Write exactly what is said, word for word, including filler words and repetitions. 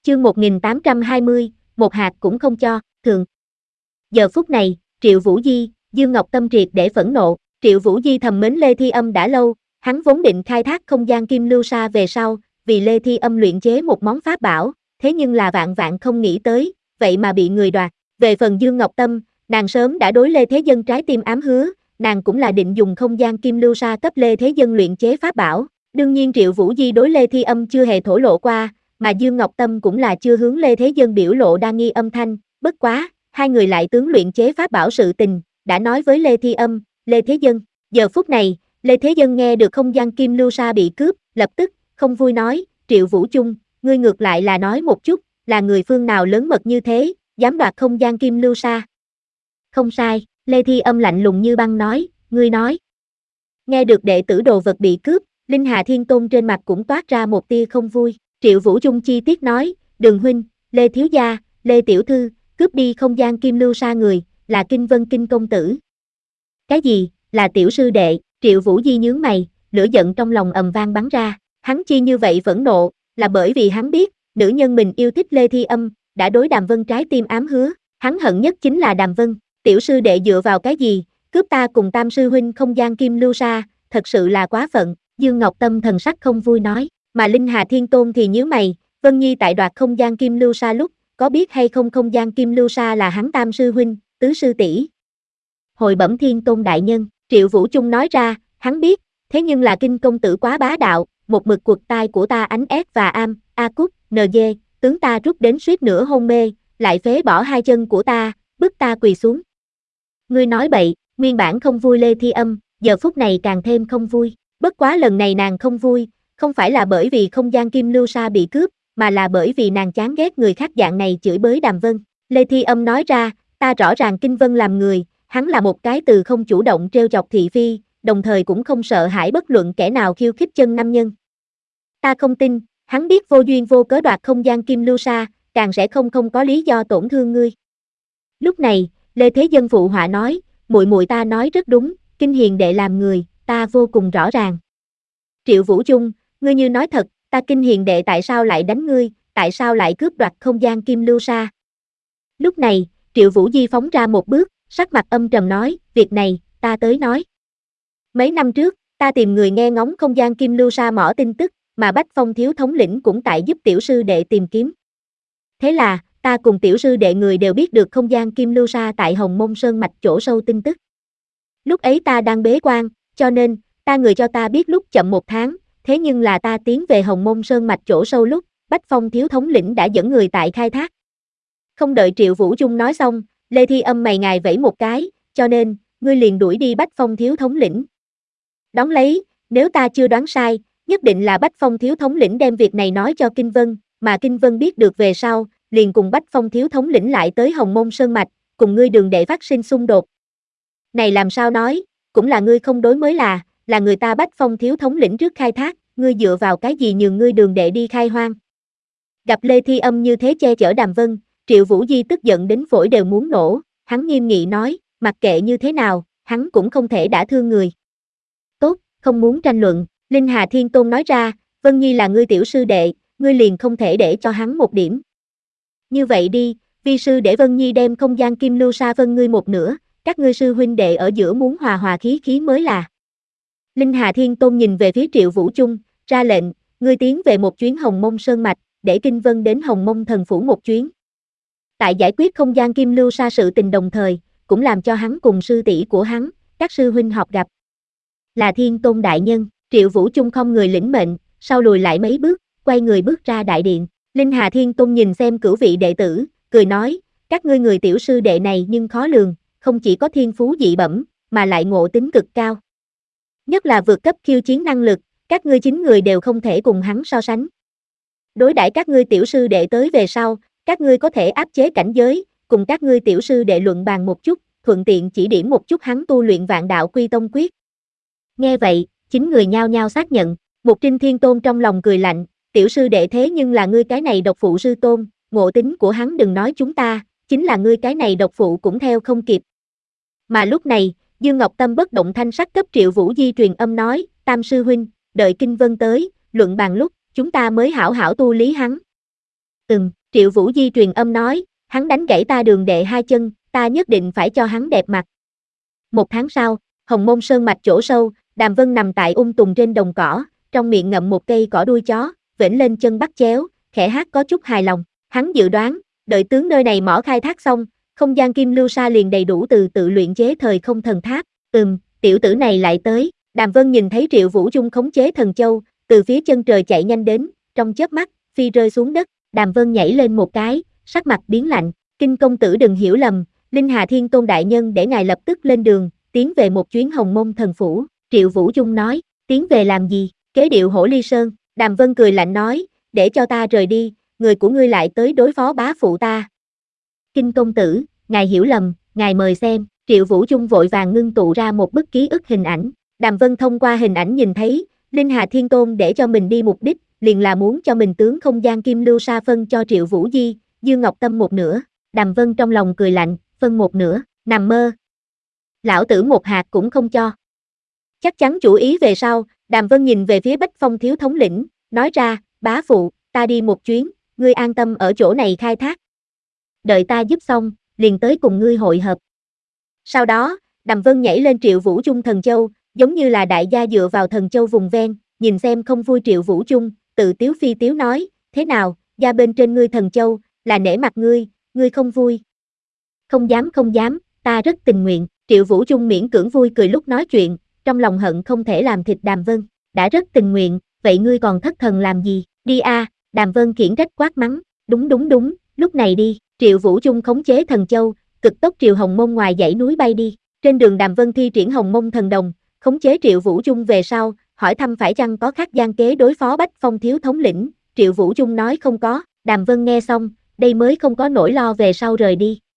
Chương một nghìn tám trăm hai mươi, một hạt cũng không cho, thường. Giờ phút này, Triệu Vũ Di, Dương Ngọc Tâm triệt để phẫn nộ, Triệu Vũ Di thầm mến Lê Thi Âm đã lâu, hắn vốn định khai thác không gian kim lưu sa về sau, vì Lê Thi Âm luyện chế một món pháp bảo, thế nhưng là vạn vạn không nghĩ tới, vậy mà bị người đoạt. Về phần Dương Ngọc Tâm, nàng sớm đã đối Lê Thế Dân trái tim ám hứa, nàng cũng là định dùng không gian kim lưu sa cấp Lê Thế Dân luyện chế pháp bảo. Đương nhiên Triệu Vũ Di đối Lê Thi Âm chưa hề thổ lộ qua, mà Dương Ngọc Tâm cũng là chưa hướng Lê Thế Dân biểu lộ đa nghi âm thanh, bất quá, hai người lại tướng luyện chế pháp bảo sự tình, đã nói với Lê Thi Âm, Lê Thế Dân. Giờ phút này, Lê Thế Dân nghe được không gian kim lưu sa bị cướp, lập tức, không vui nói, Triệu Vũ Chung, ngươi ngược lại là nói một chút, là người phương nào lớn mật như thế, dám đoạt không gian kim lưu sa. Không sai, Lê Thi Âm lạnh lùng như băng nói, ngươi nói. Nghe được đệ tử đồ vật bị cướp, Linh Hà Thiên Tôn trên mặt cũng toát ra một tia không vui. Triệu Vũ Chung chi tiết nói, Đường huynh, Lê Thiếu Gia, Lê Tiểu Thư, cướp đi không gian kim lưu sa người, là Kinh Vân Kinh Công Tử. Cái gì, là tiểu sư đệ, Triệu Vũ Di nhướng mày, lửa giận trong lòng ầm vang bắn ra, hắn chi như vậy phẫn nộ, là bởi vì hắn biết, nữ nhân mình yêu thích Lê Thi Âm, đã đối Đàm Vân trái tim ám hứa, hắn hận nhất chính là Đàm Vân, tiểu sư đệ dựa vào cái gì, cướp ta cùng tam sư huynh không gian kim lưu sa, thật sự là quá phận, Dương Ngọc Tâm thần sắc không vui nói. Mà Linh Hà Thiên Tôn thì nhíu mày, Vân Nhi tại đoạt không gian kim lưu sa lúc, có biết hay không không gian kim lưu sa là hắn tam sư huynh, tứ sư tỷ. Hồi bẩm Thiên Tôn đại nhân, Triệu Vũ Chung nói ra, hắn biết, thế nhưng là Kinh công tử quá bá đạo, một mực quật tai của ta ánh ép và am, a cúc, ng, tướng ta rút đến suýt nửa hôn mê, lại phế bỏ hai chân của ta, bức ta quỳ xuống. Ngươi nói bậy, nguyên bản không vui Lê Thi Âm, giờ phút này càng thêm không vui, bất quá lần này nàng không vui. Không phải là bởi vì không gian kim lưu sa bị cướp, mà là bởi vì nàng chán ghét người khác dạng này chửi bới Đàm Vân. Lê Thi Âm nói ra, ta rõ ràng Kinh Vân làm người, hắn là một cái từ không chủ động trêu chọc thị phi, đồng thời cũng không sợ hãi bất luận kẻ nào khiêu khích chân nam nhân. Ta không tin, hắn biết vô duyên vô cớ đoạt không gian kim lưu sa, càng sẽ không không có lý do tổn thương ngươi. Lúc này, Lê Thế Dân phụ họa nói, muội muội ta nói rất đúng, Kinh hiền đệ làm người, ta vô cùng rõ ràng. Triệu Vũ Chung, ngươi như nói thật, ta Kinh hiền đệ tại sao lại đánh ngươi, tại sao lại cướp đoạt không gian kim lưu sa? Lúc này, Triệu Vũ Di phóng ra một bước, sắc mặt âm trầm nói, việc này, ta tới nói. Mấy năm trước, ta tìm người nghe ngóng không gian kim lưu sa mỏ tin tức, mà Bách Phong thiếu thống lĩnh cũng tại giúp tiểu sư đệ tìm kiếm. Thế là, ta cùng tiểu sư đệ người đều biết được không gian kim lưu sa tại Hồng Mông Sơn mạch chỗ sâu tin tức. Lúc ấy ta đang bế quan, cho nên, ta người cho ta biết lúc chậm một tháng. Thế nhưng là ta tiến về Hồng Mông Sơn mạch chỗ sâu lúc, Bách Phong thiếu thống lĩnh đã dẫn người tại khai thác. Không đợi Triệu Vũ Chung nói xong, Lê Thi Âm mày ngài vẫy một cái, cho nên, ngươi liền đuổi đi Bách Phong thiếu thống lĩnh. Đón lấy, nếu ta chưa đoán sai, nhất định là Bách Phong thiếu thống lĩnh đem việc này nói cho Kinh Vân, mà Kinh Vân biết được về sau, liền cùng Bách Phong thiếu thống lĩnh lại tới Hồng Mông Sơn mạch, cùng ngươi Đường đệ phát sinh xung đột. Này làm sao nói, cũng là ngươi không đối mới là, là người ta Bách Phong thiếu thống lĩnh trước khai thác, ngươi dựa vào cái gì nhường ngươi Đường đệ đi khai hoang. Gặp Lê Thi Âm như thế che chở Đàm Vân, Triệu Vũ Di tức giận đến phổi đều muốn nổ, hắn nghiêm nghị nói, mặc kệ như thế nào, hắn cũng không thể đả thương người. Tốt, không muốn tranh luận, Linh Hà Thiên Tôn nói ra, Vân Nhi là ngươi tiểu sư đệ, ngươi liền không thể để cho hắn một điểm. Như vậy đi, vi sư để Vân Nhi đem không gian kim lưu sa phân ngươi một nửa, các ngươi sư huynh đệ ở giữa muốn hòa hòa khí khí mới là. Linh Hà Thiên Tôn nhìn về phía Triệu Vũ Chung, ra lệnh, ngươi tiến về một chuyến Hồng Mông Sơn mạch, để Kinh Vân đến Hồng Mông thần phủ một chuyến. Tại giải quyết không gian kim lưu sa sự tình đồng thời, cũng làm cho hắn cùng sư tỷ của hắn, các sư huynh họp gặp. Là Thiên Tôn đại nhân, Triệu Vũ Chung không người lĩnh mệnh, sau lùi lại mấy bước, quay người bước ra đại điện. Linh Hà Thiên Tôn nhìn xem cửu vị đệ tử, cười nói, các ngươi người tiểu sư đệ này nhưng khó lường, không chỉ có thiên phú dị bẩm, mà lại ngộ tính cực cao. Nhất là vượt cấp khiêu chiến năng lực, các ngươi chín người đều không thể cùng hắn so sánh. Đối đãi các ngươi tiểu sư đệ tới về sau, các ngươi có thể áp chế cảnh giới, cùng các ngươi tiểu sư đệ luận bàn một chút, thuận tiện chỉ điểm một chút hắn tu luyện Vạn Đạo Quy Tông Quyết. Nghe vậy, chín người nhao nhao xác nhận, Mục Trinh Thiên Tôn trong lòng cười lạnh, tiểu sư đệ thế nhưng là ngươi cái này độc phụ sư tôn, ngộ tính của hắn đừng nói chúng ta, chính là ngươi cái này độc phụ cũng theo không kịp. Mà lúc này, Dương Ngọc Tâm bất động thanh sắc cấp Triệu Vũ Di truyền âm nói, Tam sư huynh, đợi Kinh Vân tới, luận bàn lúc, chúng ta mới hảo hảo tu lý hắn. Ừm, Triệu Vũ Di truyền âm nói, hắn đánh gãy ta Đường Đệ hai chân, ta nhất định phải cho hắn đẹp mặt. Một tháng sau, Hồng Môn Sơn mạch chỗ sâu, Đàm Vân nằm tại ung tùng trên đồng cỏ, trong miệng ngậm một cây cỏ đuôi chó, vểnh lên chân bắt chéo, khẽ hát có chút hài lòng. Hắn dự đoán, đợi tướng nơi này mỏ khai thác xong, không gian kim lưu sa liền đầy đủ từ tự luyện chế thời không thần tháp. Ừm, tiểu tử này lại tới. Đàm Vân nhìn thấy Triệu Vũ Dung khống chế thần châu, từ phía chân trời chạy nhanh đến, trong chớp mắt, phi rơi xuống đất. Đàm Vân nhảy lên một cái, sắc mặt biến lạnh. Kinh công tử đừng hiểu lầm, Linh Hà Thiên Tôn đại nhân để ngài lập tức lên đường, tiến về một chuyến Hồng Môn thần phủ. Triệu Vũ Dung nói, tiến về làm gì? Kế điệu Hổ Ly Sơn. Đàm Vân cười lạnh nói, để cho ta rời đi, người của ngươi lại tới đối phó bá phụ ta. Kinh công tử, ngài hiểu lầm, ngài mời xem. Triệu Vũ Dung vội vàng ngưng tụ ra một bức ký ức hình ảnh. Đàm Vân thông qua hình ảnh nhìn thấy, Linh Hà Thiên Tôn để cho mình đi mục đích, liền là muốn cho mình tướng không gian kim lưu sa phân cho Triệu Vũ Di, Dương Ngọc Tâm một nửa. Đàm Vân trong lòng cười lạnh, phân một nửa, nằm mơ. Lão tử một hạt cũng không cho. Chắc chắn chủ ý về sau, Đàm Vân nhìn về phía Bách Phong thiếu thống lĩnh, nói ra, bá phụ, ta đi một chuyến, ngươi an tâm ở chỗ này khai thác. Đợi ta giúp xong, liền tới cùng ngươi hội hợp. Sau đó, Đàm Vân nhảy lên Triệu Vũ Chung thần châu, giống như là đại gia dựa vào thần châu vùng ven, nhìn xem không vui Triệu Vũ Chung, tự tiếu phi tiếu nói, thế nào, gia bên trên ngươi thần châu, là nể mặt ngươi, ngươi không vui. Không dám không dám, ta rất tình nguyện. Triệu Vũ Chung miễn cưỡng vui cười lúc nói chuyện, trong lòng hận không thể làm thịt Đàm Vân, đã rất tình nguyện, vậy ngươi còn thất thần làm gì, đi a. Đàm Vân khiển trách quát mắng, đúng đúng đúng, lúc này đi. Triệu Vũ Chung khống chế thần châu, cực tốc Triệu Hồng Môn ngoài dãy núi bay đi. Trên đường Đàm Vân thi triển Hồng Môn thần đồng, khống chế Triệu Vũ Chung về sau, hỏi thăm phải chăng có khác gian kế đối phó Bách Phong thiếu thống lĩnh. Triệu Vũ Chung nói không có. Đàm Vân nghe xong, đây mới không có nỗi lo về sau rời đi.